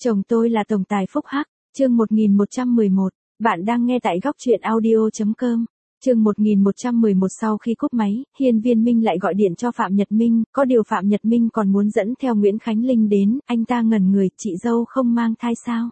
Chồng tôi là tổng tài phúc hắc, chương 1111, bạn đang nghe tại góc truyện audio.com. Chương 1111 sau khi cúp máy, Hiên Viên Minh lại gọi điện cho Phạm Nhật Minh, có điều Phạm Nhật Minh còn muốn dẫn theo Nguyễn Khánh Linh đến, anh ta ngẩn người, chị dâu không mang thai sao?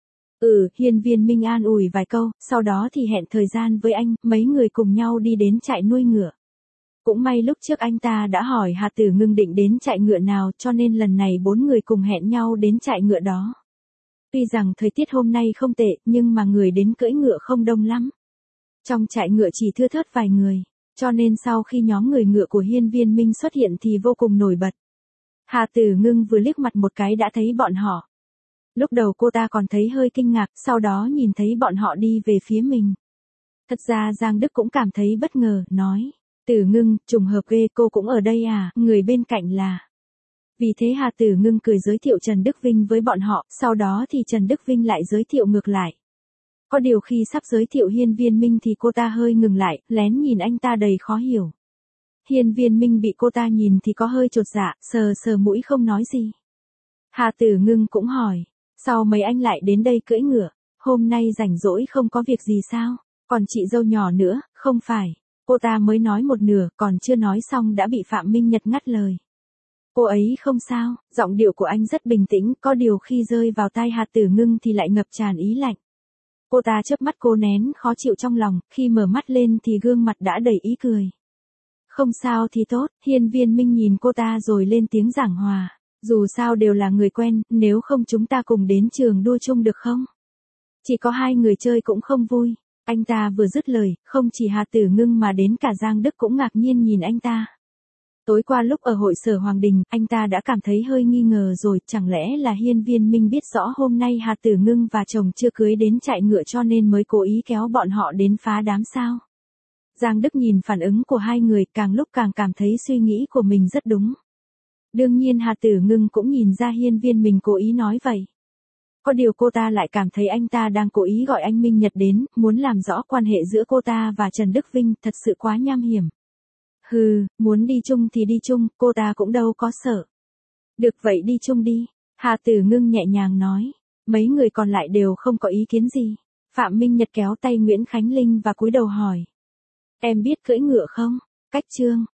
Hiên Viên Minh an ủi vài câu, sau đó thì hẹn thời gian với anh, mấy người cùng nhau đi đến trại nuôi ngựa. Cũng may lúc trước anh ta đã hỏi Hà Tử Ngưng định đến trại ngựa nào cho nên lần này 4 người cùng hẹn nhau đến trại ngựa đó. Tuy rằng thời tiết hôm nay không tệ nhưng mà người đến cưỡi ngựa không đông lắm. Trong trại ngựa chỉ thưa thớt vài người, cho nên sau khi nhóm người ngựa của Hiên Viên Minh xuất hiện thì vô cùng nổi bật. Hà Tử Ngưng vừa liếc mặt một cái đã thấy bọn họ. Lúc đầu cô ta còn thấy hơi kinh ngạc, sau đó nhìn thấy bọn họ đi về phía mình. Thật ra Giang Đức cũng cảm thấy bất ngờ, nói, Tử Ngưng, trùng hợp ghê, cô cũng ở đây à, người bên cạnh là... Vì thế Hà Tử Ngưng cười giới thiệu Trần Đức Vinh với bọn họ, sau đó thì Trần Đức Vinh lại giới thiệu ngược lại. Có điều khi sắp giới thiệu Hiên Viên Minh thì cô ta hơi ngừng lại, lén nhìn anh ta đầy khó hiểu. Hiên Viên Minh bị cô ta nhìn thì có hơi chột dạ, sờ sờ mũi không nói gì. Hà Tử Ngưng cũng hỏi, sao mấy anh lại đến đây cưỡi ngựa, hôm nay rảnh rỗi không có việc gì sao, còn chị dâu nhỏ nữa, không phải. Cô ta mới nói một nửa, còn chưa nói xong đã bị Phạm Minh Nhật ngắt lời. Cô ấy không sao, giọng điệu của anh rất bình tĩnh, có điều khi rơi vào tai Hà Tử Ngưng thì lại ngập tràn ý lạnh. Cô ta chớp mắt cô nén khó chịu trong lòng, khi mở mắt lên thì gương mặt đã đầy ý cười. Không sao thì tốt, Hiên Viên Minh nhìn cô ta rồi lên tiếng giảng hòa. Dù sao đều là người quen, nếu không chúng ta cùng đến trường đua chung được không? Chỉ có hai người chơi cũng không vui. Anh ta vừa dứt lời, không chỉ Hà Tử Ngưng mà đến cả Giang Đức cũng ngạc nhiên nhìn anh ta. Tối qua lúc ở hội sở Hoàng Đình, anh ta đã cảm thấy hơi nghi ngờ rồi, chẳng lẽ là Hiên Viên Minh biết rõ hôm nay Hà Tử Ngưng và chồng chưa cưới đến trại ngựa cho nên mới cố ý kéo bọn họ đến phá đám sao? Giang Đức nhìn phản ứng của hai người càng lúc càng cảm thấy suy nghĩ của mình rất đúng. Đương nhiên Hà Tử Ngưng cũng nhìn ra Hiên Viên mình cố ý nói vậy. Có điều cô ta lại cảm thấy anh ta đang cố ý gọi anh Minh Nhật đến, muốn làm rõ quan hệ giữa cô ta và Trần Đức Vinh, thật sự quá nham hiểm. Muốn đi chung thì đi chung, cô ta cũng đâu có sợ. Được vậy đi chung đi, Hà Tử Ngưng nhẹ nhàng nói. Mấy người còn lại đều không có ý kiến gì. Phạm Minh Nhật kéo tay Nguyễn Khánh Linh và cúi đầu hỏi. Em biết cưỡi ngựa không? Cách Trương,